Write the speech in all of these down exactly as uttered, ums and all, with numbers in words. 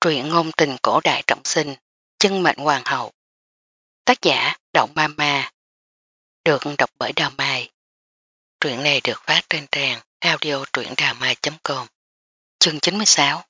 Truyện ngôn tình cổ đại trọng sinh, chân mệnh hoàng hậu. Tác giả Động Ma Ma. Được đọc bởi Đào Mai. Truyện này được phát trên trang audio truyệnđàmai chấm com. Chương chín mươi sáu.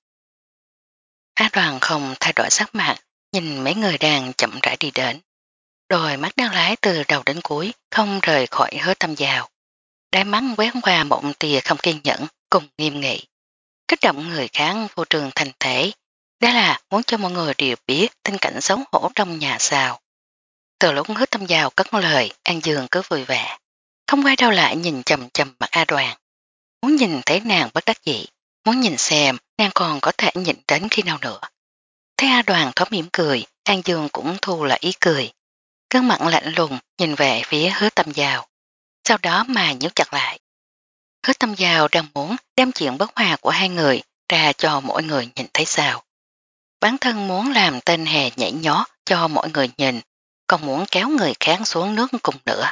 Á Đoàn không thay đổi sắc mặt, nhìn mấy người đang chậm rãi đi đến. Đôi mắt đang lái từ đầu đến cuối, không rời khỏi Hứa Tâm Giao. Đáy mắt quét qua một tia không kiên nhẫn cùng nghiêm nghị. Kích động người khác vô trường thành thể, đó là muốn cho mọi người đều biết tình cảnh xấu hổ trong nhà sao. Từ lúc Hứa Tâm Giao cất lời, An Dương cứ vui vẻ, không quay đâu lại nhìn chầm chầm mặt A Đoàn. Muốn nhìn thấy nàng bất đắc dĩ, muốn nhìn xem nàng còn có thể nhìn đến khi nào nữa. Thấy A Đoàn thoáng mỉm cười, An Dương cũng thu lại ý cười. Cơn mặt lạnh lùng nhìn về phía Hứa Tâm Giao, sau đó mà nhíu chặt lại. Hứa Tâm Giao đang muốn đem chuyện bất hòa của hai người ra cho mọi người nhìn thấy sao. Bản thân muốn làm tên hề nhảy nhót cho mọi người nhìn, còn muốn kéo người khác xuống nước cùng nữa.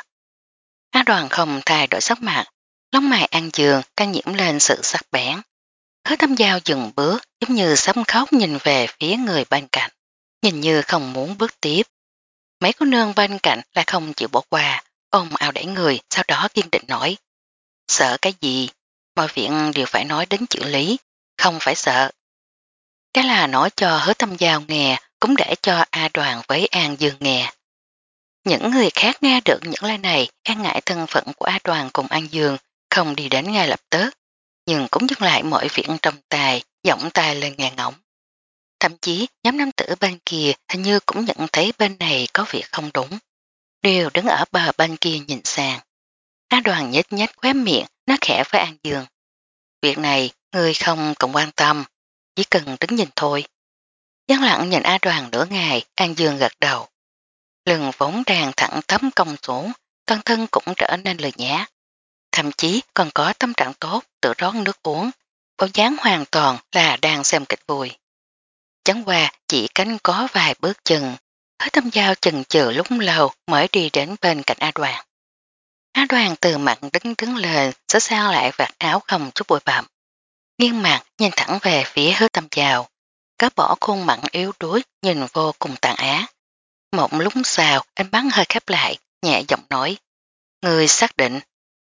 Á Đoàn không thay đổi sắc mặt, lông mày An Dương đang nhiễm lên sự sắc bén. Hứa Tâm Giao dừng bước giống như sắp khóc nhìn về phía người bên cạnh, nhìn như không muốn bước tiếp. Mấy cô nương bên cạnh lại không chịu bỏ qua, ôm ào đẩy người, sau đó kiên định nói: sợ cái gì, mọi việc đều phải nói đến chữ lý, không phải sợ. Đó là nói cho Hứa Tâm Giao nghe, cũng để cho A Đoàn với An Dương nghe. Những người khác nghe được những lời này e ngại thân phận của A Đoàn cùng An Dương, không đi đến ngay lập tức, nhưng cũng dừng lại mọi việc trong tài, giọng tài lên nghe ngóng. Thậm chí nhóm nam tử bên kia hình như cũng nhận thấy bên này có việc không đúng, đều đứng ở bờ bên kia nhìn sang. A Đoàn nhếch nhếch khóe miệng, nói khẽ với An Dương: việc này người không cần quan tâm, chỉ cần đứng nhìn thôi. Gián lặng nhìn A Đoàn nửa ngày, An Dương gật đầu. Lưng vốn đang thẳng tấm cong xuống, toàn thân cũng trở nên lười nhã. Thậm chí còn có tâm trạng tốt tự rót nước uống, bộ dáng hoàn toàn là đang xem kịch vui. Chẳng qua chỉ cánh có vài bước chân, Hứa Tâm Giao chần chừ lúc lâu mới đi đến bên cạnh A Đoàn. A Đoàn từ mặt đứng đứng lên, sửa sang lại vạt áo không chút bụi bặm, nghiêng mặt nhìn thẳng về phía Hứa Tâm Giao, cất bỏ khuôn mặt yếu đuối nhìn vô cùng tàn á. Một lúc sau anh bắn hơi khép lại, nhẹ giọng nói: người xác định.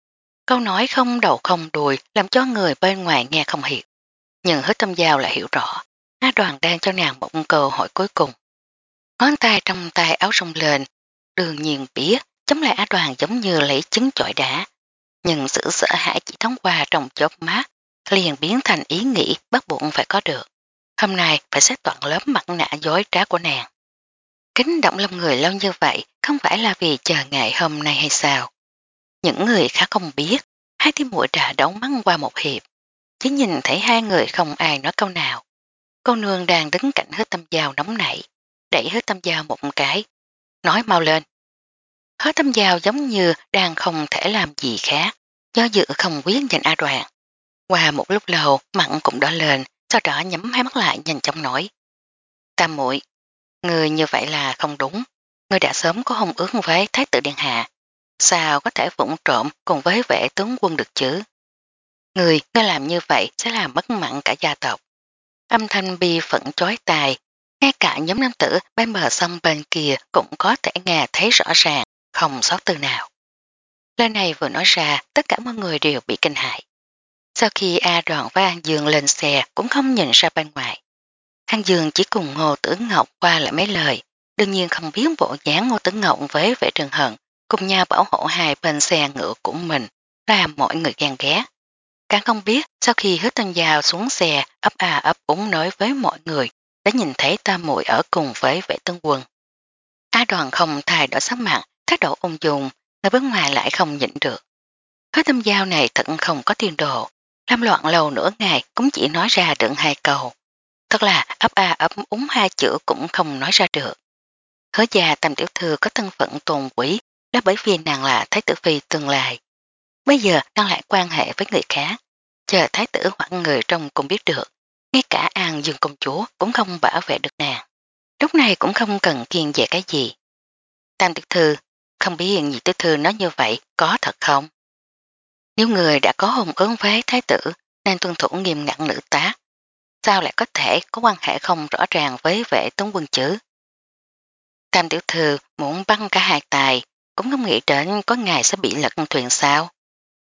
Câu nói không đầu không đuôi làm cho người bên ngoài nghe không hiểu, nhưng Hứa Tâm Giao lại hiểu rõ A Đoàn đang cho nàng một cơ hội cuối cùng. Ngón tay trong tay áo rung lên, đương nhiên biết chống lại A Đoàn giống như lấy trứng chọi đá, nhưng sự sợ hãi chỉ thoáng qua trong chớp mắt liền biến thành ý nghĩ bắt buộc phải có được. Hôm nay phải xét toàn lớp mặt nạ dối trá của nàng. Kính động lòng người lâu như vậy không phải là vì chờ ngày hôm nay hay sao? Những người khác không biết, hai tiếng muội đã đấu mắng qua một hiệp, chỉ nhìn thấy hai người không ai nói câu nào. Cô nương đang đứng cạnh Hứa Tâm Giao nóng nảy, đẩy Hứa Tâm Giao một cái, nói mau lên. Hứa Tâm Giao giống như đang không thể làm gì khác, do dự không quyết nhìn A Đoàn. Qua một lúc lâu mặn cũng đỏ lên, sau đó nhắm hai mắt lại nhanh chóng nói: Tam muội, người như vậy là không đúng, người đã sớm có hôn ước với Thái tử Điện Hạ, sao có thể vụng trộm cùng với vệ tướng quân được chứ? Người ngươi làm như vậy sẽ làm mất mặn cả gia tộc. Âm thanh bi phẫn chói tai, ngay cả nhóm nam tử bên bờ sông bên kia cũng có thể nghe thấy rõ ràng, không sót từ nào. Lời này vừa nói ra, tất cả mọi người đều bị kinh hại. Sau khi A Đoàn và An Dương lên xe cũng không nhìn ra bên ngoài. An Dương chỉ cùng Ngô Tử Ngọc qua lại mấy lời, đương nhiên không biết bộ dáng Ngô Tử Ngọc với Vệ Trường Hận cùng nhau bảo hộ hai bên xe ngựa của mình, làm mọi người ghen ghét. Càng không biết sau khi Hứa Tâm Giao xuống xe ấp a ấp úng nói với mọi người đã nhìn thấy Tam muội ở cùng với Vệ Tướng Quân. A Đoàn không thay đổi sắc mặt, thái độ ung dung, người bên ngoài lại không nhịn được. Hứa Tâm Giao này thật không có tiền đồ, làm loạn lâu nửa ngày cũng chỉ nói ra được hai câu. Thật là ấp a ấp úng hai chữ cũng không nói ra được. Hứa gia Tam tiểu thư có thân phận tôn quý là bởi vì nàng là Thái tử phi tương lai. Bây giờ đang lại quan hệ với người khác, chờ Thái tử hoặc người trong cũng biết được, ngay cả An Dương công chúa cũng không bảo vệ được nàng. Lúc này cũng không cần kiên dè cái gì. Tam tiểu thư, không biết nhị tiểu thư nói như vậy có thật không? Nếu người đã có hôn ước với Thái tử nên tuân thủ nghiêm ngặt nữ tá. sao lại có thể có quan hệ không rõ ràng với vệ tướng quân chứ? Tam tiểu thư muốn băng cả hai tài, cũng không nghĩ đến có ngày sẽ bị lật thuyền sao.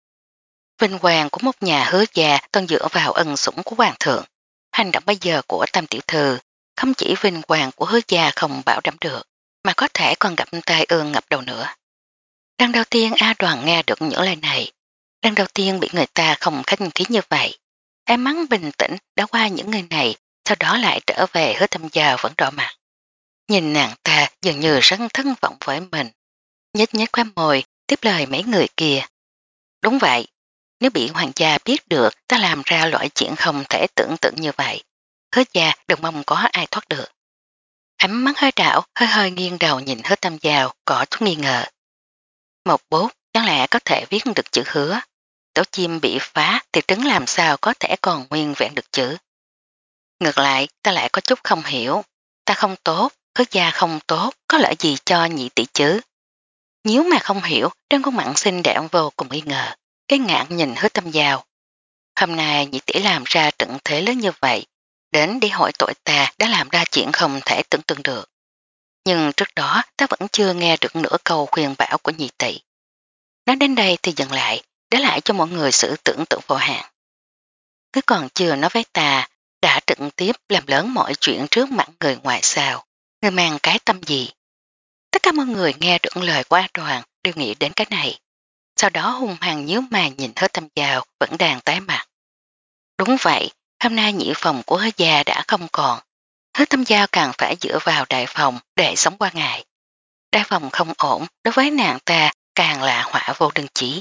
Vinh quang của một nhà hứa gia toàn dựa vào ân sủng của hoàng thượng. Hành động bây giờ của Tam tiểu thư không chỉ vinh quang của hứa gia không bảo đảm được, mà có thể còn gặp tai ương ngập đầu nữa. Lần đầu tiên A Đoàn nghe được những lời này, lần đầu tiên bị người ta không khách khí như vậy. Em mắng bình tĩnh đã qua những người này, sau đó lại trở về Hứa Thâm Giao vẫn đỏ mặt. Nhìn nàng ta dường như rất thất vọng với mình. Nhếch nhếch khóe môi, tiếp lời mấy người kia. Đúng vậy, nếu bị hoàng gia biết được ta làm ra loại chuyện không thể tưởng tượng như vậy, Hứa gia đừng mong có ai thoát được. Ánh mắt hơi đảo, hơi hơi nghiêng đầu nhìn Hứa Thâm Giao, có chút nghi ngờ. Một bút chẳng lẽ có thể viết được chữ hứa. Tổ chim bị phá thì trứng làm sao có thể còn nguyên vẹn được chữ. Ngược lại ta lại có chút không hiểu. Ta không tốt, Hứa gia không tốt, có lợi gì cho nhị tỷ chứ. Nếu mà không hiểu, trên khuôn mặt xinh đẹp vô cùng nghi ngờ. Cái ngạn nhìn Hứa Thâm Giao. Hôm nay nhị tỷ làm ra trận thế lớn như vậy, đến để hỏi tội ta đã làm ra chuyện không thể tưởng tượng được. Nhưng trước đó ta vẫn chưa nghe được nửa câu khuyên bảo của nhị tỷ. Nói đến đây thì dừng lại, để lại cho mọi người sự tưởng tượng vô hạn. Cứ còn chưa nói với ta, đã trực tiếp làm lớn mọi chuyện trước mặt người ngoài sao, người mang cái tâm gì. Tất cả mọi người nghe được lời của A Đoàn đều nghĩ đến cái này. Sau đó hung hăng nhíu mày nhìn Hứa Thâm Giao vẫn đang tái mặt. Đúng vậy, hôm nay nhị phòng của Hứa gia đã không còn. Hứa Thâm Giao càng phải dựa vào đại phòng để sống qua ngày. Đại phòng không ổn, đối với nàng ta càng là họa vô đơn chí.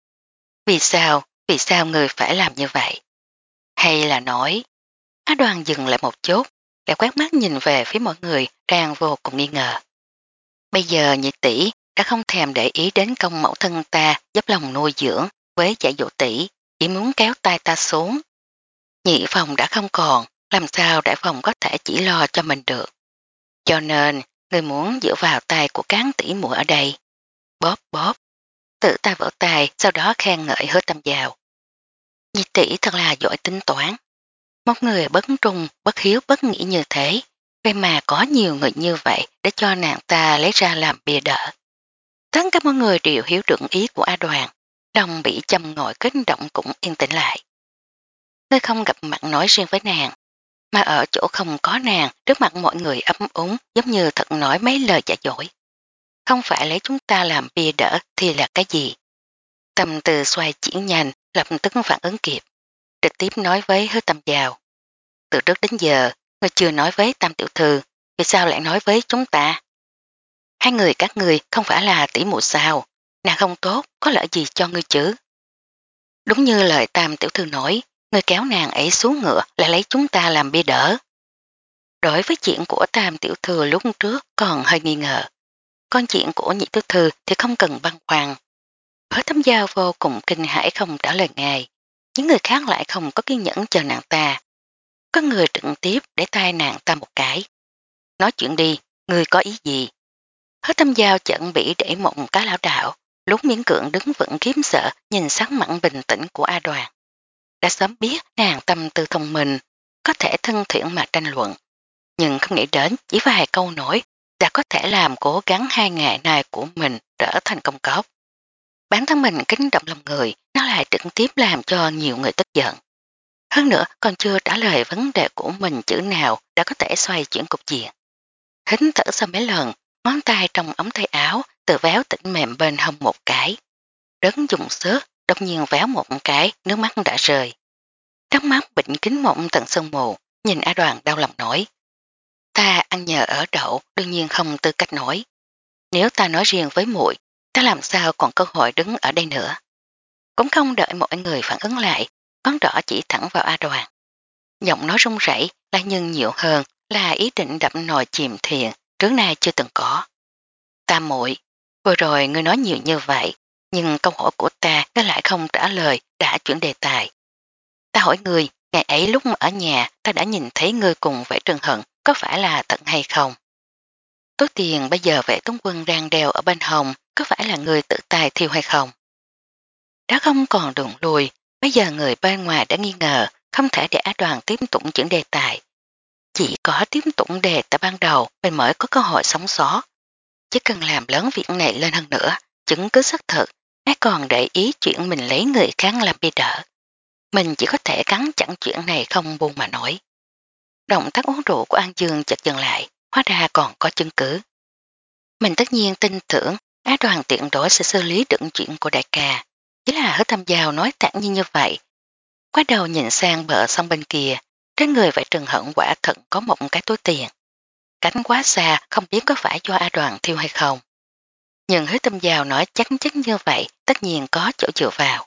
Vì sao, vì sao người phải làm như vậy? Hay là nói, Á Đoàn dừng lại một chút, lại quét mắt nhìn về phía mọi người đang vô cùng nghi ngờ. Bây giờ nhị tỷ đã không thèm để ý đến công mẫu thân ta giúp lòng nuôi dưỡng với giải dụ tỷ, chỉ muốn kéo tay ta xuống. Nhị phòng đã không còn, làm sao đại phòng có thể chỉ lo cho mình được. Cho nên, người muốn dựa vào tay của cán tỷ muội ở đây. Bóp bóp, tự ta vỗ tay, sau đó khen ngợi Hứa Thâm Giao. Nhị tỷ thật là giỏi tính toán. Một người bất trung, bất hiếu, bất nghĩ như thế, vậy mà có nhiều người như vậy để cho nàng ta lấy ra làm bìa đỡ. Tất cả mọi người đều hiểu được ý của A Đoàn, lòng bị châm ngồi kích động cũng yên tĩnh lại. Ngươi không gặp mặt nói riêng với nàng, mà ở chỗ không có nàng trước mặt mọi người ấm úng giống như thật nói mấy lời giả dối. Không phải lấy chúng ta làm bia đỡ thì là cái gì? Tâm từ xoay chuyển nhanh, lập tức phản ứng kịp, trực tiếp nói với Hứa Thâm Giao. Từ trước đến giờ, ngươi chưa nói với Tam tiểu thư, vì sao lại nói với chúng ta? Hai người các ngươi không phải là tỷ muội sao, nàng không tốt, có lợi gì cho ngươi chứ? Đúng như lời Tam tiểu thư nói, ngươi kéo nàng ấy xuống ngựa lại lấy chúng ta làm bia đỡ. Đối với chuyện của Tam tiểu thư lúc trước còn hơi nghi ngờ, còn chuyện của nhị tiểu thư thì không cần băn khoăn. Hứa Thâm Giao vô cùng kinh hãi không trả lời ngay, những người khác lại không có kiên nhẫn chờ nàng ta. Có người trực tiếp để tay nàng ta một cái. Nói chuyện đi, người có ý gì? Hứa Thâm Giao chận bị để một cái lão đạo, lúc miễn cưỡng đứng vững kiếm sợ nhìn sắc mặn bình tĩnh của A Đoàn. Đã sớm biết nàng tâm tư thông minh, có thể thân thiện mà tranh luận. Nhưng không nghĩ đến chỉ vài câu nổi đã có thể làm cố gắng hai ngày nay của mình trở thành công cốc. Bản thân mình kính động lòng người, nó lại trực tiếp làm cho nhiều người tức giận. Hơn nữa còn chưa trả lời vấn đề của mình chữ nào đã có thể xoay chuyển cục diện. Hít thở sau mấy lần, ngón tay trong ống tay áo từ véo tỉnh mềm bên hông một cái. Đớn dùng sức, đột nhiên véo một cái, nước mắt đã rơi. Đắp mắt bệnh kính mộng tận sân mù, nhìn A Đoàn đau lòng nổi. Ta ăn nhờ ở đậu đương nhiên không tư cách nổi. Nếu ta nói riêng với muội, ta làm sao còn cơ hội đứng ở đây nữa. Cũng không đợi mọi người phản ứng lại, ngón đỏ chỉ thẳng vào A Đoàn. Giọng nói run rẩy là nhưng nhiều hơn là ý định đập nồi chìm thiền trước nay chưa từng có. Ta muội, vừa rồi ngươi nói nhiều như vậy, nhưng câu hỏi của ta nó lại không trả lời đã chuyển đề tài. Ta hỏi ngươi, ngày ấy lúc ở nhà ta đã nhìn thấy ngươi cùng vẻ Trần Hận có phải là thật hay không? Túi tiền bây giờ vệ tướng quân đang đeo ở bên hồng có phải là người tự tài thiêu hay không? Đã không còn đường lùi, bây giờ người bên ngoài đã nghi ngờ không thể để Á Đoàn tiếp tục chuyển đề tài. Chỉ có tiếp tục đề tại ban đầu mình mới có cơ hội sống sót. Chỉ cần làm lớn việc này lên hơn nữa, chứng cứ xác thực, ai còn để ý chuyện mình lấy người khác làm bia đỡ. Mình chỉ có thể cắn chặn chuyện này không buông mà nổi. Động tác uống rượu của An Dương chợt dừng lại, hóa ra còn có chứng cứ. Mình tất nhiên tin tưởng Á Đoàn tiện đối sẽ xử lý được chuyện của đại ca. Chỉ là Hứa Tâm Giao nói thẳng như như vậy. Quay đầu nhìn sang bờ sông bên kia, trên người vậy Trừng Hận quả thật có một cái túi tiền. Cánh quá xa không biết có phải do A Đoàn thiêu hay không. Nhưng Hứa Tâm Giao nói chắc chắn như vậy tất nhiên có chỗ dựa vào.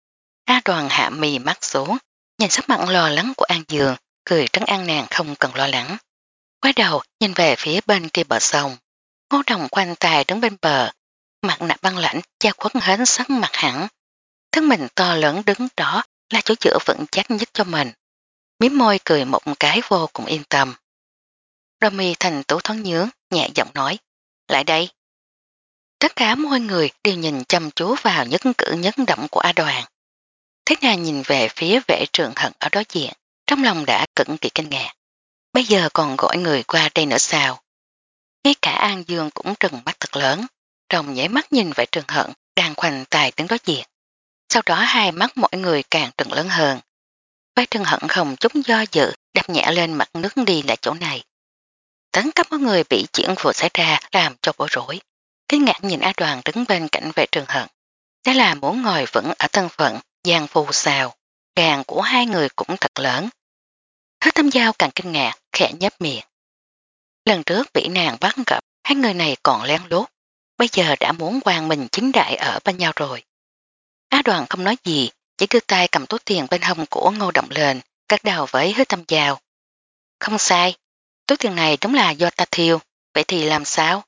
A Đoàn hạ mì mắt xuống, nhìn sắc mặt lo lắng của An Dương, cười trấn an nàng không cần lo lắng. Quay đầu nhìn về phía bên kia bờ sông. Ngô Đồng quanh tài đứng bên bờ, mặt nạ băng lãnh che khuất hết sắc mặt hẳn. Thân mình to lớn đứng đó là chỗ dựa vững chắc nhất cho mình. Miếm môi cười một cái vô cùng yên tâm. Đôi mi thành tú thoáng nhướng, nhẹ giọng nói, lại đây. Tất cả mọi người đều nhìn chăm chú vào nhất cử nhất động của A Đoàn. Thế nàng nhìn về phía Vệ Trường Hận ở đối diện, trong lòng đã cực kỳ kinh ngạc. Bây giờ còn gọi người qua đây nữa sao? Ngay cả An Dương cũng trừng mắt thật lớn, trong nháy mắt nhìn Vệ Trường Hận đang khoanh tài đứng đối diện. Sau đó hai mắt mọi người càng trừng lớn hơn. Vệ Trường Hận không chút do dự đập nhẹ lên mặt nước đi lại chỗ này. Tất cả mọi người bị chuyện vừa xảy ra làm cho bối rối. Kinh ngạc nhìn A Đoàn đứng bên cạnh Vệ Trường Hận. Đó là muốn ngồi vững ở thân phận giang phù sao. Càng của hai người cũng thật lớn. Hứa Tâm Giao càng kinh ngạc, khẽ nhếch miệng. Lần trước bị nàng bắt gặp, hai người này còn lén lút. Bây giờ đã muốn quang mình chính đại ở bên nhau rồi. Á Đoàn không nói gì, chỉ đưa tay cầm túi tiền bên hông của Ngô Động lên, cắt đầu với Hứa Tâm Giao. Không sai, túi tiền này đúng là do ta thiêu, vậy thì làm sao?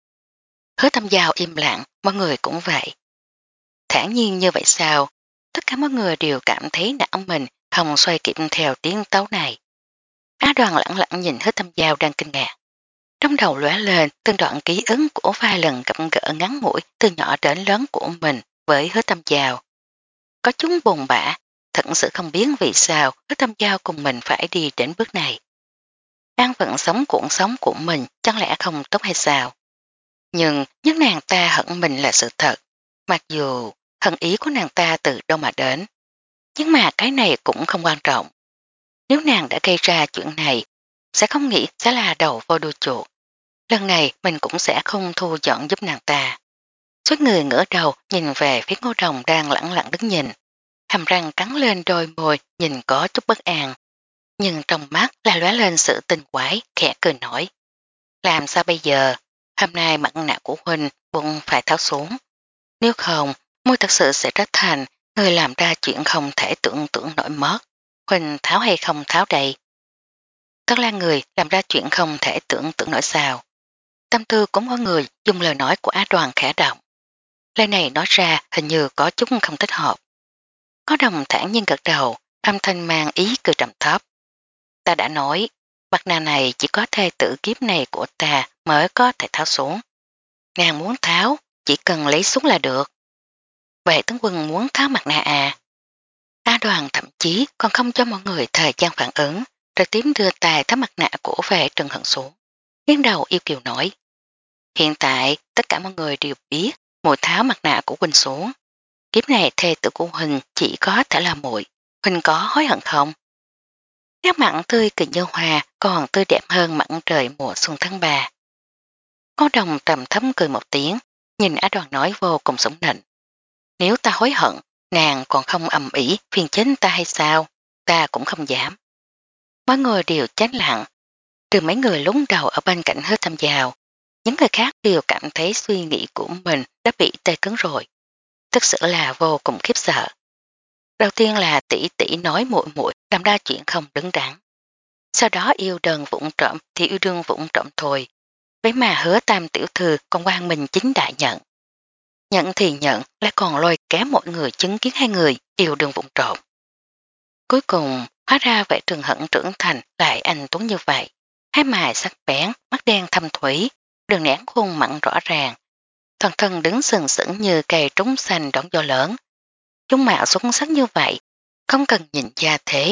Hứa Tâm Giao im lặng, mọi người cũng vậy. Thản nhiên như vậy sao? Tất cả mọi người đều cảm thấy não mình không xoay kịp theo tiếng tấu này. Á Đoàn lặng lặng nhìn Hứa Tâm Giao đang kinh ngạc. Trong đầu lóe lên từng đoạn ký ức của vài lần gặp gỡ ngắn ngủi từ nhỏ đến lớn của mình với Hứa Tâm Giao. Có chúng buồn bã, thật sự không biết vì sao Hứa Tâm Giao cùng mình phải đi đến bước này. An vận sống cuộc sống của mình chẳng lẽ không tốt hay sao? Nhưng nhất nàng ta hận mình là sự thật, mặc dù hận ý của nàng ta từ đâu mà đến. Nhưng mà cái này cũng không quan trọng. Nếu nàng đã gây ra chuyện này, sẽ không nghĩ sẽ là đầu vô đuôi chuột. Lần này mình cũng sẽ không thu dọn giúp nàng ta. Suốt người ngửa đầu nhìn về phía Ngô Đồng đang lẳng lặng đứng nhìn. Hàm răng cắn lên đôi môi nhìn có chút bất an. Nhưng trong mắt là lóe lên sự tình quái, khẽ cười nổi. Làm sao bây giờ? Hôm nay mặt nạ của Huynh bụng phải tháo xuống. Nếu không, môi thật sự sẽ trở thành người làm ra chuyện không thể tưởng tượng nổi mất. Huynh tháo hay không tháo đây? Tất là người làm ra chuyện không thể tưởng tượng nổi sao. Tâm tư của mỗi người dùng lời nói của Á Đoàn khẽ động. Lời này nói ra hình như có chút không thích hợp. Có Đồng thản nhiên gật đầu, âm thanh mang ý cười trầm thấp. Ta đã nói, mặt nạ này chỉ có thê tử kiếp này của ta mới có thể tháo xuống. Nàng muốn tháo, chỉ cần lấy xuống là được. Vậy tướng quân muốn tháo mặt nạ à? A Đoàn thậm chí còn không cho mọi người thời gian phản ứng, rồi tím đưa tay tháo mặt nạ của Vệ Trừng Hận xuống. Nghiêng đầu yêu kiều nói. Hiện tại tất cả mọi người đều biết muội tháo mặt nạ của Huynh xuống. Kiếp này thê tử của Huynh chỉ có thể là muội. Huynh có hối hận không? Nét mặn tươi kỳ như hoa còn tươi đẹp hơn mặn trời mùa xuân tháng ba. Ngô Đồng trầm thấm cười một tiếng, nhìn Á Đoàn nói vô cùng sủng nịnh. Nếu ta hối hận, nàng còn không ầm ĩ phiền chính ta hay sao? Ta cũng không dám. Mọi người đều chết lặng, trừ mấy người lúng đầu ở bên cạnh Hứa Tâm Giao. Những người khác đều cảm thấy suy nghĩ của mình đã bị tê cứng rồi. Thực sự là vô cùng khiếp sợ. Đầu tiên là tỷ tỷ nói muội muội làm ra chuyện không đứng đắn. Sau đó yêu đơn vụng trộm thì yêu đương vụng trộm thôi. Vậy mà Hứa Tam tiểu thư còn quan mình chính đại nhận. Nhận thì nhận lại còn lôi kéo mọi người chứng kiến hai người yêu đương vụng trộm. Cuối cùng hóa ra Vệ Trừng Hận trưởng thành lại anh tuấn như vậy. Hai mài sắc bén, mắt đen thâm thủy, đường nén khuôn mặn rõ ràng. Toàn thân đứng sừng sững như cây trúng xanh đón gió lớn. Chúng mạo xuất sắc như vậy, không cần nhìn ra thế,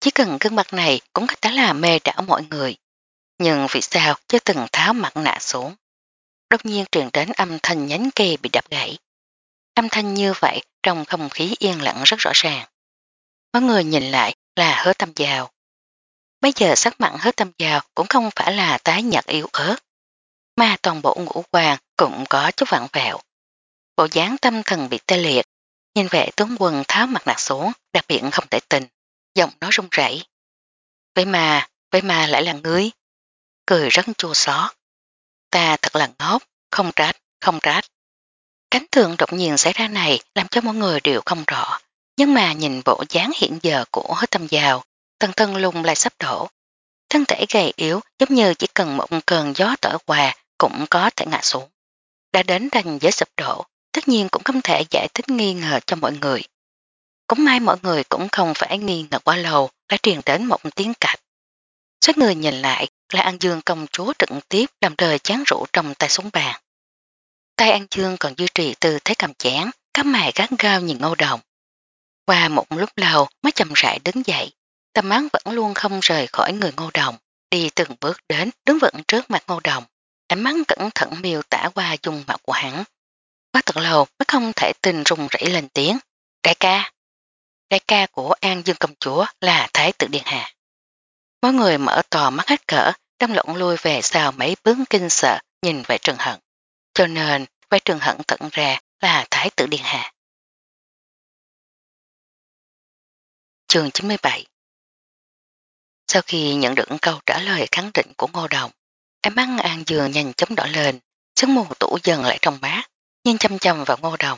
chỉ cần gương mặt này cũng có thể là mê đảo mọi người. Nhưng vì sao chưa từng tháo mặt nạ xuống? Đột nhiên truyền đến âm thanh nhánh cây bị đập gãy. Âm thanh như vậy trong không khí yên lặng rất rõ ràng. Mọi người nhìn lại là Hứa Tâm Giao. Bây giờ sắc mặn Hứa Tâm Giao cũng không phải là tái nhợt yếu ớt, mà toàn bộ ngũ quan cũng có chút vặn vẹo. Bộ dáng tâm thần bị tê liệt, nhìn vẻ tướng quân tháo mặt nạ xuống, đặc biệt không thể tin, giọng nói run rẩy. Vậy mà, vậy mà lại là ngươi. Cười rất chua xót. Ta thật là ngốc, không trách, không trách. Cánh tượng đột nhiên xảy ra này làm cho mọi người đều không rõ, nhưng mà nhìn bộ dáng hiện giờ của Hứa Tâm Giao, tần thân lung lại sắp đổ. Thân thể gầy yếu giống như chỉ cần một cơn gió tở qua cũng có thể ngã xuống. Đã đến ranh giới sụp đổ, tất nhiên cũng không thể giải thích nghi ngờ cho mọi người. Cũng may mọi người cũng không phải nghi ngờ quá lâu, đã truyền đến một tiếng cạch. Xoát người nhìn lại là An Dương công chúa trực tiếp làm rơi chán rượu trong tay xuống bàn. Tay An Dương còn duy trì tư thế cầm chén, cắm mày gắt gao nhìn Ngô Đồng. Qua một lúc lâu mới chậm rãi đứng dậy, tầm mắt vẫn luôn không rời khỏi người Ngô Đồng, đi từng bước đến đứng vững trước mặt Ngô Đồng, ánh mắt cẩn thận miêu tả qua dung mạo của hắn. Quá thật lâu mới không thể tin rung rẩy lên tiếng. Đại ca! Đại ca của An Dương công chúa là Thái tử Điện Hạ. Mọi người mở to mắt hết cỡ, đâm lộn lui về sau mấy bước kinh sợ nhìn về Trần Hận. Cho nên, về Trần Hận tận ra là Thái tử Điện Hạ. Chương chín mươi bảy. Sau khi nhận được câu trả lời khẳng định của Ngô Đồng, ánh mắt An Dương nhanh chóng đỏ lên, sương mù tủ dần lại trong bát, nhìn chăm chăm vào Ngô Đồng.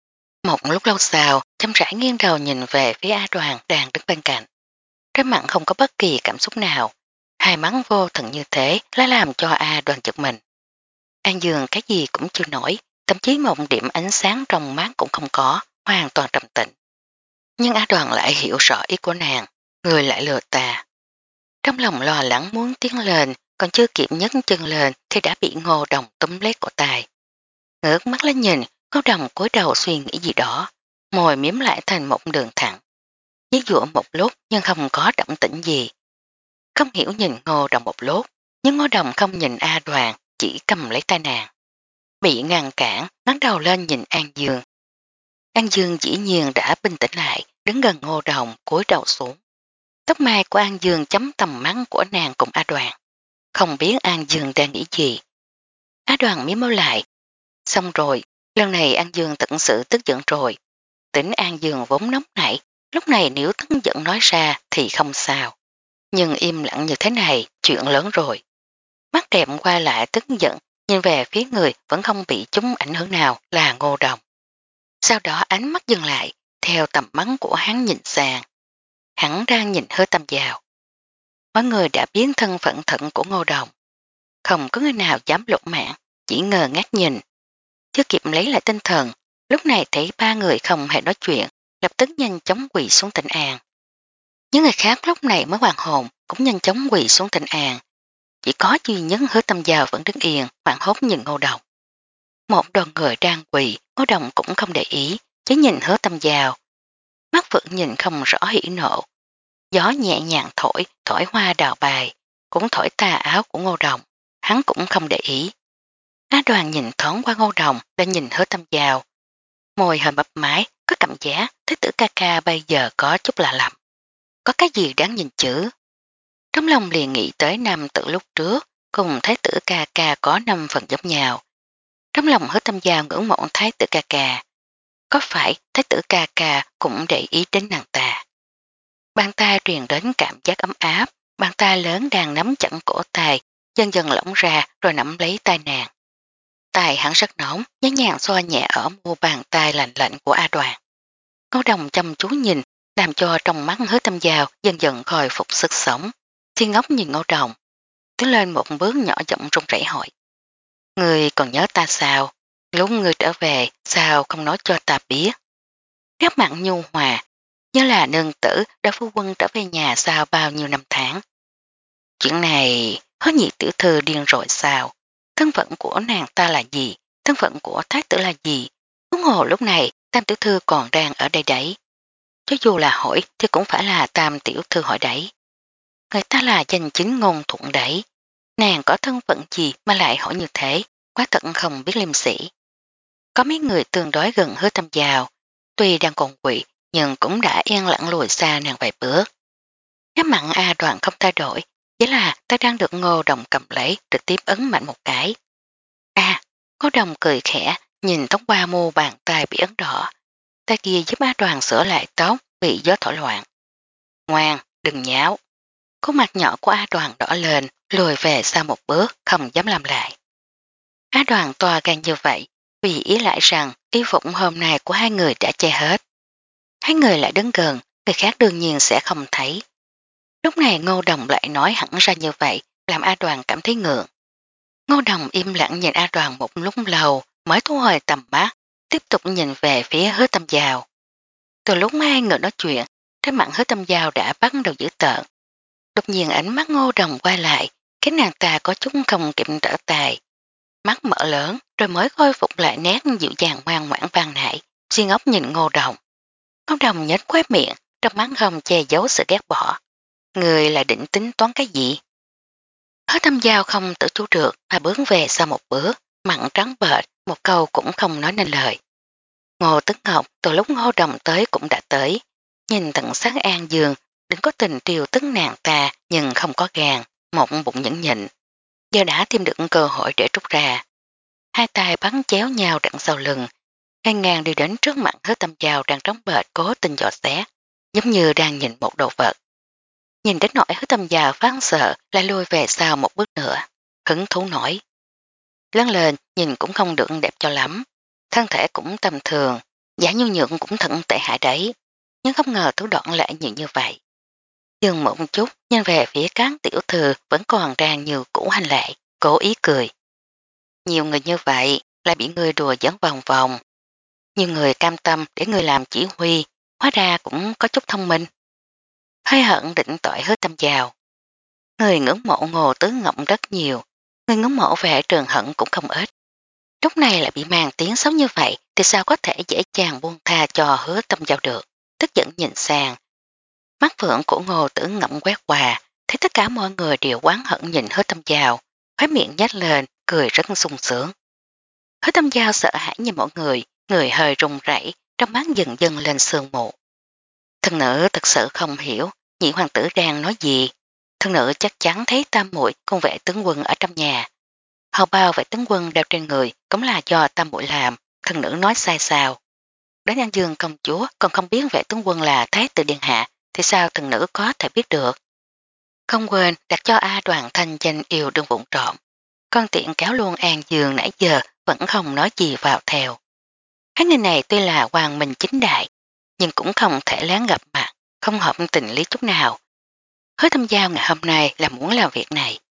Một lúc lâu sau, chăm rãi nghiêng đầu nhìn về phía A Đoàn đang đứng bên cạnh. Trên mặt không có bất kỳ cảm xúc nào, hai mắt vô thần như thế lại làm cho A Đoàn giật mình. An Dương cái gì cũng chưa nổi, thậm chí một điểm ánh sáng trong mắt cũng không có, hoàn toàn trầm tĩnh. Nhưng A Đoàn lại hiểu rõ ý của nàng, người lại lừa ta. Trong lòng lo lắng muốn tiến lên, còn chưa kịp nhấc chân lên thì đã bị Ngô Đồng túm lấy cổ tay. Ngước mắt lên nhìn, Ngô Đồng cúi đầu suy nghĩ gì đó, môi miếm lại thành một đường thẳng. Giết dụa một lúc nhưng không có động tĩnh gì. Không hiểu nhìn Ngô Đồng một lúc, nhưng Ngô Đồng không nhìn A Đoàn, chỉ cầm lấy tay nàng. Bị ngăn cản, ngắn đầu lên nhìn An Dương. An Dương dĩ nhiên đã bình tĩnh lại, đứng gần Ngô Đồng, cúi đầu xuống. Tóc mai của An Dương chấm tầm mắt của nàng cùng A Đoàn. Không biết An Dương đang nghĩ gì. A Đoàn miếm môi lại. Xong rồi, lần này An Dương thật sự tức giận rồi. Tính An Dương vốn nóng nảy, lúc này nếu tức giận nói ra thì không sao. Nhưng im lặng như thế này, chuyện lớn rồi. Mắt đẹp qua lại tức giận, nhìn về phía người vẫn không bị chúng ảnh hưởng nào là Ngô Đồng. Sau đó ánh mắt dừng lại, theo tầm mắt của hắn nhìn sang. Hắn đang nhìn Hứa Tâm Giao. Mọi người đã biến thân phận thận của Ngô Đồng. Không có người nào dám lộn mạng, chỉ ngờ ngác nhìn. Chưa kịp lấy lại tinh thần, lúc này thấy ba người không hề nói chuyện, lập tức nhanh chóng quỳ xuống tịnh an. Những người khác lúc này mới hoàn hồn, cũng nhanh chóng quỳ xuống tịnh an. Chỉ có duy nhất Hứa Tâm Giao vẫn đứng yên, hoảng hốt nhìn Ngô Đồng. Một đoàn người đang quỳ, Ngô Đồng cũng không để ý, chỉ nhìn Hứa Tâm Giao. Mắt vẫn nhìn không rõ hỉ nộ. Gió nhẹ nhàng thổi, thổi hoa đào bài, cũng thổi tà áo của Ngô Đồng, hắn cũng không để ý. Á Đoàn nhìn thoáng qua Ngô Đồng, lên nhìn Hứa Tâm Giao. Môi hơi mấp mái, có cảm giác Thế tử ca ca bây giờ có chút lạ lắm. Có cái gì đáng nhìn chứ? Trong lòng liền nghĩ tới năm tự lúc trước, cùng Thái tử ca ca có năm phần giống nhau. Trong lòng Hứa Tâm Giao ngưỡng mộ Thái tử ca ca. Có phải Thái tử ca ca cũng để ý đến nàng ta? Bàn tay truyền đến cảm giác ấm áp, bàn tay lớn đang nắm chặn cổ tay, dần dần lỏng ra rồi nắm lấy tay nàng. Tay hắn rất nóng, nhẹ nhàng xoa nhẹ ở mu bàn tay lạnh lạnh của A Đoàn. Ngô Đồng chăm chú nhìn, làm cho trong mắt Hứa Tâm Giao dần dần khôi phục sức sống. Thiên ngốc nhìn Ngô Đồng, tiến lên một bước nhỏ giọng run rẩy hỏi. Người còn nhớ ta sao? Lúc người trở về, sao không nói cho ta biết? Nét mặt nhu hòa, như là nương tử đã phu quân trở về nhà sau bao nhiêu năm tháng. Chuyện này, Hứa Nhị tiểu thư điên rồi sao? Thân phận của nàng ta là gì? Thân phận của thái tử là gì? Huống hồ lúc này, Tam tiểu thư còn đang ở đây đấy. cho dù là hỏi thì cũng phải là Tam tiểu thư hỏi đấy. Người ta là danh chính ngôn thuận đấy. Nàng có thân phận gì mà lại hỏi như thế, quá thật không biết liêm sỉ. Có mấy người tương đối gần Hứa Tâm Giao, tuy đang còn quỵ nhưng cũng đã yên lặng lùi xa nàng vài bước. Nét mặn A Đoàn không thay đổi, chỉ là ta đang được Ngô Đồng cầm lấy trực tiếp ấn mạnh một cái. A, Ngô Đồng cười khẽ, nhìn tóc qua mu bàn tay bị ấn đỏ. Tay kia giúp A Đoàn sửa lại tóc bị gió thổi loạn. Ngoan, đừng nháo. Khuôn mặt nhỏ của A Đoàn đỏ lên, lùi về sau một bước, không dám làm lại. A Đoàn to gan như vậy, vì ý lại rằng y phục hôm nay của hai người đã che hết. Hai người lại đứng gần, người khác đương nhiên sẽ không thấy. Lúc này Ngô Đồng lại nói hẳn ra như vậy, làm A Đoàn cảm thấy ngượng. Ngô Đồng im lặng nhìn A Đoàn một lúc lâu mới thu hồi tầm mắt, tiếp tục nhìn về phía Hứa Tâm Giao. Từ lúc hai người nói chuyện, trên mặt Hứa Tâm Giao đã bắt đầu dữ tợn. Đột nhiên ánh mắt Ngô Đồng quay lại, cái nàng ta có chút không kịp trở tài. Mắt mở lớn rồi mới khôi phục lại nét dịu dàng ngoan ngoãn vang nãy, xuyên ốc nhìn Ngô Đồng. Ngô Đồng nhếch khóe miệng, trong mắt không che giấu sự ghét bỏ. Người là định tính toán cái gì? Hứa Tâm Giao không tự chủ được mà bước về sau một bước, mặn trắng bệch, một câu cũng không nói nên lời. Ngô Tức Ngọc từ lúc Ngô Đồng tới cũng đã tới, nhìn tận sát An Dương, định có tình triều tức nàng ta nhưng không có gan, một bụng nhẫn nhịn. Giờ đã tìm được cơ hội để trút ra. Hai tay bắn chéo nhau đằng sau lưng, ngang ngang đi đến trước mặt Hứa Tâm Giao đang trống bệch cố tình dò xét, giống như đang nhìn một đồ vật. Nhìn đến nỗi Hứa Tâm Giao phát sợ lại lùi về sau một bước nữa, hứng thú nổi. Lớn lên nhìn cũng không được đẹp cho lắm, thân thể cũng tầm thường, giả nhu nhượng cũng thận tệ hại đấy, nhưng không ngờ thủ đoạn lại nhiều như vậy. Dừng một chút nhìn về phía cán tiểu thư vẫn còn đang như cũ hành lệ, cố ý cười. Nhiều người như vậy lại bị người đùa dẫn vòng vòng. Nhiều người cam tâm để người làm chỉ huy, hóa ra cũng có chút thông minh. Hơi hận định tội Hứa Tâm Giao. Người ngưỡng mộ Ngô Tứ Ngọc rất nhiều, người ngưỡng mộ về Trường Hận cũng không ít. Lúc này lại bị mang tiếng xấu như vậy thì sao có thể dễ dàng buông tha cho Hứa Tâm Giao được, tức giận nhìn sang. Mắt phượng của Ngô Tử Ngậm quét qua, thấy tất cả mọi người đều oán hận nhìn Hứa Tâm Giao, khóe miệng nhếch lên, cười rất sung sướng. Hứa Tâm Giao sợ hãi nhìn mọi người, người hơi run rẩy, trong mắt dần dần lên sương mù. Thân nữ thật sự không hiểu nhị hoàng tử đang nói gì. Thân nữ chắc chắn thấy Tam muội cùng vệ tướng quân ở trong nhà. Hầu bao vệ tướng quân đeo trên người cũng là do Tam muội làm, thân nữ nói sai sao. Đến An Dương công chúa còn không biết vệ tướng quân là Thái tử điện hạ thì sao thần nữ có thể biết được. Không quên đặt cho A Đoàn thanh danh yêu đương vụn trộm. Con tiện kéo luôn An Dương nãy giờ vẫn không nói gì vào theo. Hai người này tuy là hoàng minh chính đại, nhưng cũng không thể lén gặp mặt, không hợp tình lý chút nào. Hứa Tâm Giao ngày hôm nay là muốn làm việc này.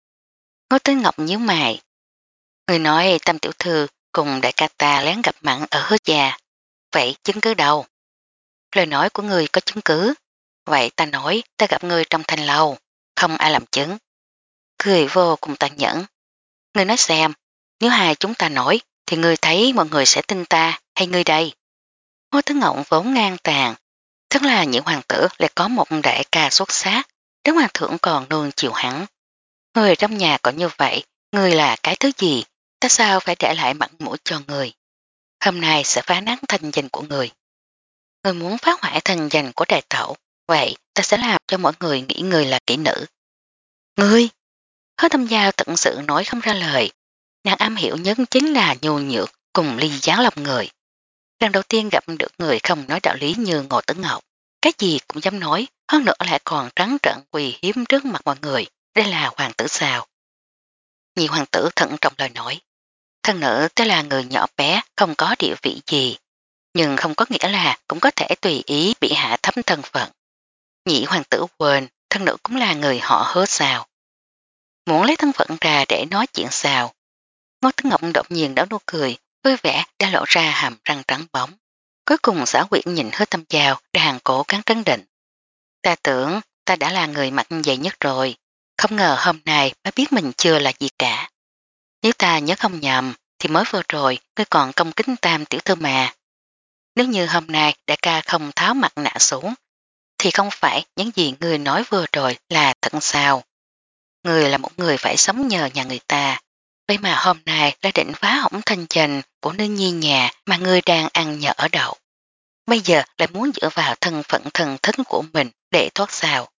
Ngô Tư Ngọc nhíu mày. Người nói Tam tiểu thư cùng đại ca ta lén gặp mặn ở Hứa gia. Vậy chứng cứ đâu? Lời nói của người có chứng cứ. Vậy ta nói ta gặp người trong thanh lâu, không ai làm chứng. Cười vô cùng tàn nhẫn. Người nói xem, nếu hai chúng ta nói thì người thấy mọi người sẽ tin ta hay người đây? Ngô Tứ Ngộng vốn ngang tàn, tức là những hoàng tử lại có một đại ca xuất sắc, đến hoàng thượng còn nương chiều hắn. Người trong nhà còn như vậy, người là cái thứ gì, ta sao phải để lại mặt mũi cho người? Hôm nay sẽ phá nát thành danh của người. Người muốn phá hoại thành danh của đại tẩu, vậy ta sẽ làm cho mọi người nghĩ người là kỹ nữ. Ngươi! Hứa Tâm Giao tận sự nói không ra lời. Nàng am hiểu nhất chính là nhu nhược cùng ly gián lòng người. Lần đầu tiên gặp được người không nói đạo lý như Ngô Tử Ngọc. Cái gì cũng dám nói, hơn nữa lại còn trắng trợn quỳ hiếm trước mặt mọi người. Đây là hoàng tử sao? Nhị hoàng tử thận trọng lời nói. Thân nữ tới là người nhỏ bé, không có địa vị gì. Nhưng không có nghĩa là cũng có thể tùy ý bị hạ thấp thân phận. Nhị hoàng tử quên, thân nữ cũng là người họ Hứa sao. Muốn lấy thân phận ra để nói chuyện sao. Ngô Tử Ngọc đột nhiên đảo nụ cười, vui vẻ đã lộ ra hàm răng trắng bóng. Cuối cùng xã quyển nhìn Hứa Tâm Giao đang cố gắng trấn định. Ta tưởng ta đã là người mặt dày nhất rồi, không ngờ hôm nay mới biết mình chưa là gì cả. Nếu ta nhớ không nhầm thì mới vừa rồi ngươi còn công kính Tam tiểu thư mà. nếu như hôm nay đại ca không tháo mặt nạ xuống, thì không phải những gì người nói vừa rồi là thật sao. Người là một người phải sống nhờ nhà người ta, vậy mà hôm nay đã định phá hỏng thanh danh của nữ nhi nhà mà người đang ăn nhờ ở đậu. Bây giờ lại muốn dựa vào thân phận thần thích của mình để thoát sao.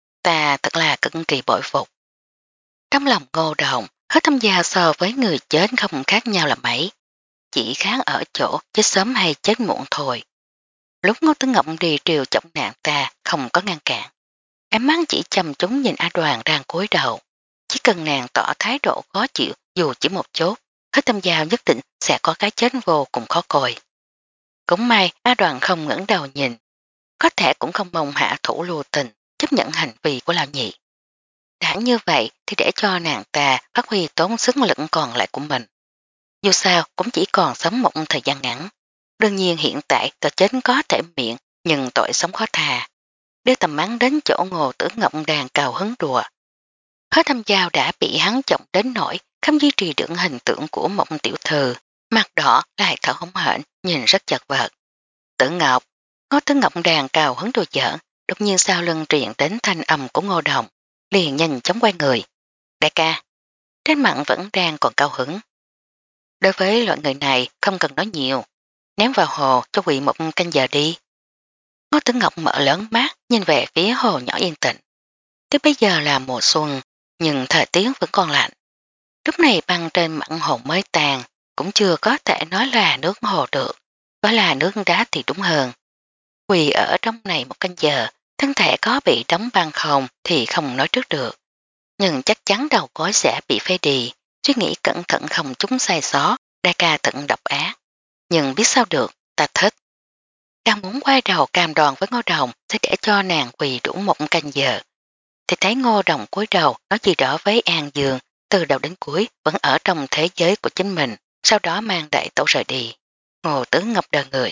Ta thật là cực kỳ bội phục. Trong lòng Ngô Đồng, hết tham gia so với người chết không khác nhau là mấy. Chỉ khác ở chỗ chết sớm hay chết muộn thôi. Lúc Ngô Tứ Ngọc đi triều chọc nạn ta không có ngăn cản. Em mắt chỉ chăm chúng nhìn A Đoàn đang cúi đầu. Chỉ cần nàng tỏ thái độ khó chịu dù chỉ một chút, hết tham gia nhất định sẽ có cái chết vô cùng khó coi. Cũng may A Đoàn không ngẩng đầu nhìn, có thể cũng không mong hạ thủ lưu tình, chấp nhận hành vi của lão nhị. Đã như vậy thì để cho nàng ta phát huy tốn sức lực còn lại của mình. Dù sao cũng chỉ còn sống một thời gian ngắn. Đương nhiên hiện tại tội chết có thể miệng, nhưng tội sống khó thà. Đưa tầm mắt đến chỗ Ngô Tử Ngọc đang cào hứng đùa. Hết thăm giao đã bị hắn chọc đến nỗi không duy trì được hình tượng của một tiểu thư, mặt đỏ lại thở hổn hển, nhìn rất chật vật. Tử Ngọc, Ngô Tử Ngọc đang cào hứng đùa giỡn, đột nhiên sau lưng truyền đến thanh âm của Ngô Đồng, liền nhanh chóng quay người. Đại ca, trên mặt vẫn đang còn cao hứng. Đối với loại người này không cần nói nhiều, ném vào hồ cho quỳ một canh giờ đi. Ngô Tử Ngọc mở lớn mắt nhìn về phía hồ nhỏ yên tĩnh. Tới bây giờ là mùa xuân, nhưng thời tiết vẫn còn lạnh. Lúc này băng trên mặt hồ mới tàn, cũng chưa có thể nói là nước hồ được, phải là nước đá thì đúng hơn. Quỳ ở trong này một canh giờ, thân thể có bị đóng băng không thì không nói trước được. Nhưng chắc chắn đầu gối sẽ bị phê đi, suy nghĩ cẩn thận không chúng sai sót, đại ca thận độc ác. Nhưng biết sao được, ta thích. Đang muốn quay đầu cam đoan với Ngô Đồng sẽ để cho nàng quỳ đủ một canh giờ. Thì thấy Ngô Đồng cúi đầu nói gì đó với An Dương, từ đầu đến cuối vẫn ở trong thế giới của chính mình, sau đó mang đại tẩu rời đi. Ngô Tứ Ngọc đờ người.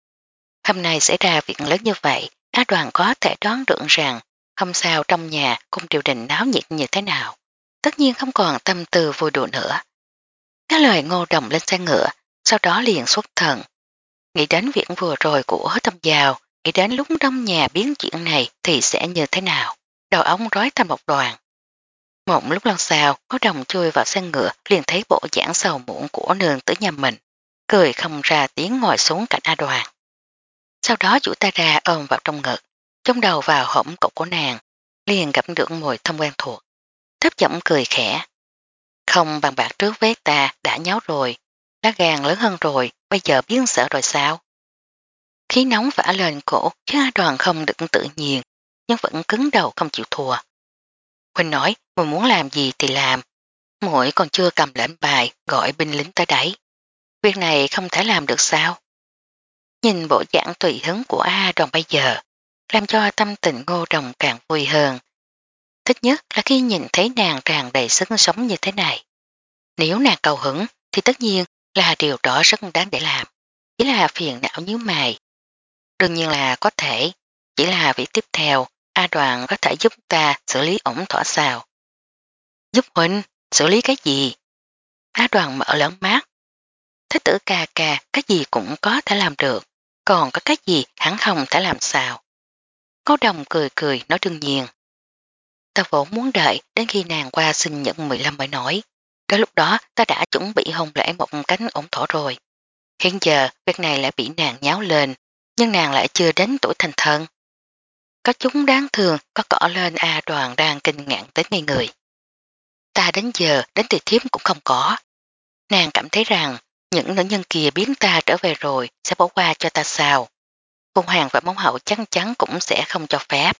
Hôm nay xảy ra việc lớn như vậy, Á Đoàn có thể đoán được rằng hôm sau trong nhà cung triều đình náo nhiệt như thế nào. Tất nhiên không còn tâm tư vui đùa nữa. Cái lời Ngô Đồng lên xe ngựa, sau đó liền xuất thần. Nghĩ đến việc vừa rồi của Hứa Tâm Giao, nghĩ đến lúc trong nhà biến chuyện này thì sẽ như thế nào. Đầu ống rối thành một đoàn. Một lúc lần sau, có Đồng chui vào xe ngựa liền thấy bộ dáng sầu muộn của nương tử nhà mình, cười không ra tiếng ngồi xuống cạnh A Đoàn. Sau đó chủ ta ra ôm vào trong ngực, trong đầu vào hõm cổ của nàng, liền gặp được mùi thơm quen thuộc. Thấp giọng cười khẽ. Không bằng bạc trước với ta đã nháo rồi, lá gan lớn hơn rồi, bây giờ biến sợ rồi sao? Khí nóng vã lên cổ khiến A Đoàn không được tự nhiên, nhưng vẫn cứng đầu không chịu thua. Huynh nói, muội muốn làm gì thì làm. Muội còn chưa cầm lệnh bài gọi binh lính tới đấy. Việc này không thể làm được sao? Nhìn bộ dạng tùy hứng của A Đoàn bây giờ, làm cho tâm tình Ngô Đồng càng vui hơn. Thích nhất là khi nhìn thấy nàng tràn đầy sức sống như thế này. Nếu nàng cầu hứng thì tất nhiên là điều đó rất đáng để làm. Chỉ là phiền não nhíu mày. Đương nhiên là có thể, chỉ là việc tiếp theo A Đoàn có thể giúp ta xử lý ổn thỏa sao. Giúp huynh, xử lý cái gì? A Đoàn mở lớn mắt. Thế tử ca ca cái gì cũng có thể làm được, còn có cái gì hắn không thể làm sao. Cố Đồng cười cười nói đương nhiên. Ta vốn muốn đợi đến khi nàng qua sinh nhật mười lăm mới nói. Đến lúc đó ta đã chuẩn bị hôn lễ một cánh ổn thỏa rồi. Hiện giờ việc này lại bị nàng nháo lên, nhưng nàng lại chưa đến tuổi thành thân. Có chúng đáng thường có cỏ lên A Đoàn đang kinh ngạc đến ngay người. Ta đến giờ đến từ thiếp cũng không có. Nàng cảm thấy rằng những nữ nhân kia biến ta trở về rồi sẽ bỏ qua cho ta sao. Cung Hoàng và Mông Hậu chắc chắn cũng sẽ không cho phép.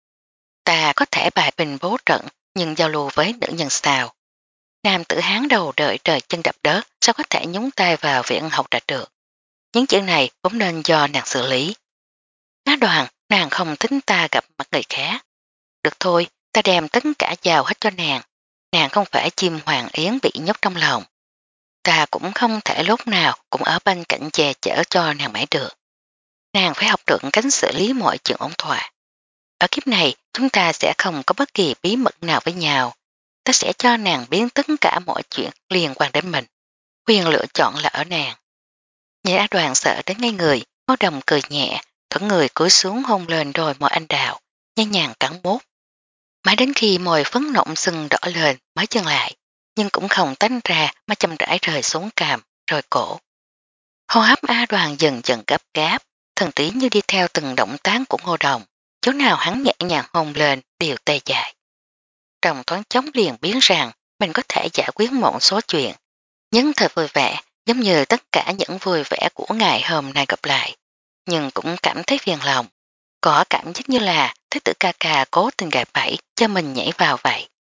Ta có thể bài bình bố trận nhưng giao lưu với nữ nhân sao. Nam tử Hán đầu đợi trời chân đập đất sao có thể nhúng tay vào viện học trạch được. Những chuyện này cũng nên do nàng xử lý. Á Đoàn, nàng không thích ta gặp mặt người khác. Được thôi, ta đem tất cả vào hết cho nàng. Nàng không phải chim hoàng yến bị nhốt trong lòng. Ta cũng không thể lúc nào cũng ở bên cạnh che chở cho nàng mãi được. Nàng phải học được cách xử lý mọi chuyện ổn thỏa. Ở kiếp này chúng ta sẽ không có bất kỳ bí mật nào với nhau. Ta sẽ cho nàng biến tất cả mọi chuyện liên quan đến mình. Quyền lựa chọn là ở nàng. Nhìn A Đoàn sợ đến ngay người, Ngô Đồng cười nhẹ, thuận người cúi xuống hôn lên đôi môi anh đào, nhẹ nhàng cắn mút. Mãi đến khi môi phấn nộn sưng đỏ lên mới dừng lại, nhưng cũng không tách ra mà chậm rãi rời xuống cằm, rồi cổ. Hô hấp A Đoàn dần dần gấp gáp, thần tí như đi theo từng động tác của Ngô Đồng, chỗ nào hắn nhẹ nhàng hôn lên đều tê dại. Trong thoáng chóng liền biến rằng mình có thể giải quyết một số chuyện, nhưng thật vui vẻ, giống như tất cả những vui vẻ của ngày hôm nay gặp lại, nhưng cũng cảm thấy phiền lòng, có cảm giác như là thấy tử ca ca cố tình gạt bẫy cho mình nhảy vào vậy.